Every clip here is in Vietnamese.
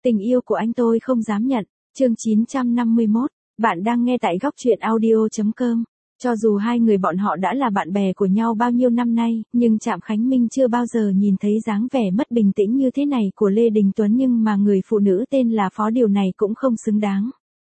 Tình yêu của anh tôi không dám nhận. Chương 951. Bạn đang nghe tại góc truyện audio.com. Cho dù hai người bọn họ đã là bạn bè của nhau bao nhiêu năm nay, nhưng Trạm Khánh Minh chưa bao giờ nhìn thấy dáng vẻ mất bình tĩnh như thế này của Lê Đình Tuấn, nhưng mà người phụ nữ tên là Phó điều này cũng không xứng đáng.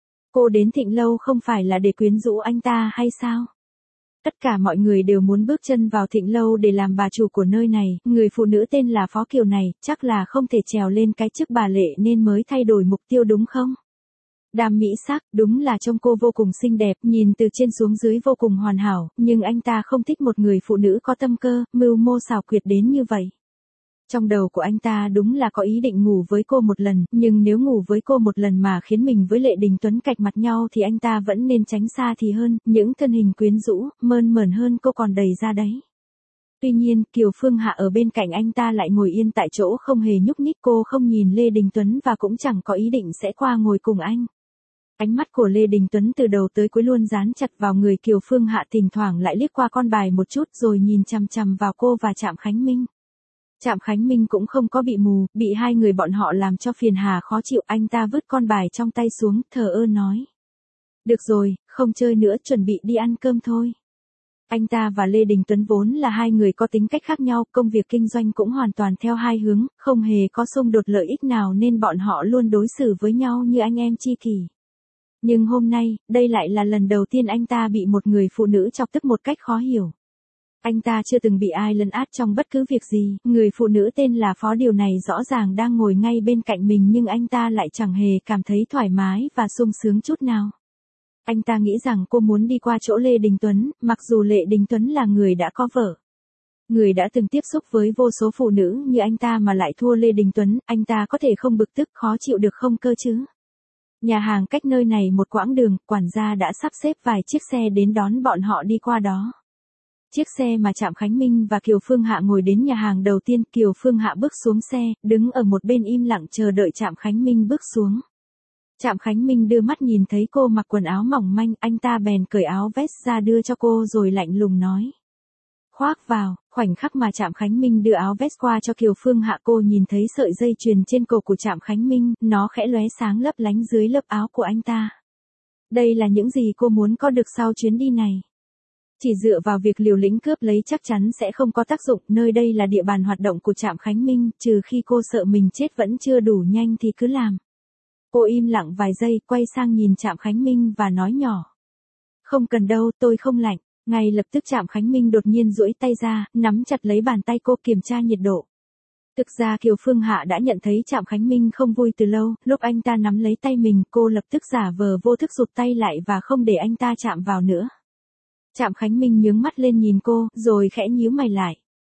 Cô đến Thịnh Lâu không phải là để quyến rũ anh ta hay sao? Tất cả mọi người đều muốn bước chân vào Thịnh Lâu để làm bà chủ của nơi này, người phụ nữ tên là Phó Kiều này, chắc là không thể trèo lên cái chức bà Lệ nên mới thay đổi mục tiêu đúng không? Đam mỹ sắc, đúng là trông cô vô cùng xinh đẹp, nhìn từ trên xuống dưới vô cùng hoàn hảo, nhưng anh ta không thích một người phụ nữ có tâm cơ, mưu mô xảo quyệt đến như vậy. Trong đầu của anh ta đúng là có ý định ngủ với cô một lần, nhưng nếu ngủ với cô một lần mà khiến mình với Lệ Đình Tuấn cạch mặt nhau thì anh ta vẫn nên tránh xa thì hơn, những thân hình quyến rũ, mơn mởn hơn cô còn đầy ra đấy. Tuy nhiên, Kiều Phương Hạ ở bên cạnh anh ta lại ngồi yên tại chỗ không hề nhúc nhích, cô không nhìn Lê Đình Tuấn và cũng chẳng có ý định sẽ qua ngồi cùng anh. Ánh mắt của Lê Đình Tuấn từ đầu tới cuối luôn dán chặt vào người Kiều Phương Hạ, thỉnh thoảng lại liếc qua con bài một chút rồi nhìn chằm chằm vào cô và Trạm Khánh Minh. Trạm Khánh Minh cũng không có bị mù, bị hai người bọn họ làm cho phiền hà khó chịu, anh ta vứt con bài trong tay xuống, thờ ơ nói. Được rồi, không chơi nữa, chuẩn bị đi ăn cơm thôi. Anh ta và Lê Đình Tuấn vốn là hai người có tính cách khác nhau, công việc kinh doanh cũng hoàn toàn theo hai hướng, không hề có xung đột lợi ích nào nên bọn họ luôn đối xử với nhau như anh em tri kỷ. Nhưng hôm nay, đây lại là lần đầu tiên anh ta bị một người phụ nữ chọc tức một cách khó hiểu. Anh ta chưa từng bị ai lấn át trong bất cứ việc gì, người phụ nữ tên là Phó điều này rõ ràng đang ngồi ngay bên cạnh mình nhưng anh ta lại chẳng hề cảm thấy thoải mái và sung sướng chút nào. Anh ta nghĩ rằng cô muốn đi qua chỗ Lê Đình Tuấn, mặc dù Lê Đình Tuấn là người đã có vợ. Người đã từng tiếp xúc với vô số phụ nữ như anh ta mà lại thua Lê Đình Tuấn, anh ta có thể không bực tức khó chịu được không cơ chứ? Nhà hàng cách nơi này một quãng đường, quản gia đã sắp xếp vài chiếc xe đến đón bọn họ đi qua đó. Chiếc xe mà Trạm Khánh Minh và Kiều Phương Hạ ngồi đến nhà hàng đầu tiên, Kiều Phương Hạ bước xuống xe, đứng ở một bên im lặng chờ đợi Trạm Khánh Minh bước xuống. Trạm Khánh Minh đưa mắt nhìn thấy cô mặc quần áo mỏng manh, anh ta bèn cởi áo vest ra đưa cho cô rồi lạnh lùng nói. Khoác vào. Khoảnh khắc mà Trạm Khánh Minh đưa áo vest qua cho Kiều Phương Hạ, cô nhìn thấy sợi dây chuyền trên cổ của Trạm Khánh Minh, nó khẽ lóe sáng lấp lánh dưới lớp áo của anh ta. Đây là những gì cô muốn có được sau chuyến đi này. Chỉ dựa vào việc liều lĩnh cướp lấy chắc chắn sẽ không có tác dụng, nơi đây là địa bàn hoạt động của Trạm Khánh Minh, trừ khi cô sợ mình chết vẫn chưa đủ nhanh thì cứ làm. Cô im lặng vài giây, quay sang nhìn Trạm Khánh Minh và nói nhỏ. Không cần đâu, tôi không lạnh. Ngay lập tức Trạm Khánh Minh đột nhiên duỗi tay ra, nắm chặt lấy bàn tay cô kiểm tra nhiệt độ. Thực ra Kiều Phương Hạ đã nhận thấy Trạm Khánh Minh không vui từ lâu, lúc anh ta nắm lấy tay mình, cô lập tức giả vờ vô thức rụt tay lại và không để anh ta chạm vào nữa. Trạm Khánh Minh nhướng mắt lên nhìn cô, rồi khẽ nhíu mày lại.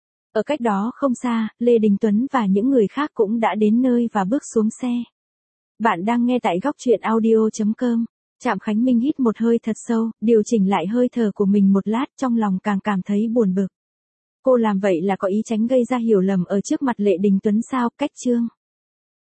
Ở cách đó không xa, Lê Đình Tuấn và những người khác cũng đã đến nơi và bước xuống xe. Bạn đang nghe tại góc truyện audio.com. Trạm Khánh Minh hít một hơi thật sâu, điều chỉnh lại hơi thở của mình một lát, trong lòng càng cảm thấy buồn bực. Cô làm vậy là có ý tránh gây ra hiểu lầm ở trước mặt Lệ Đình Tuấn sao? Cách chương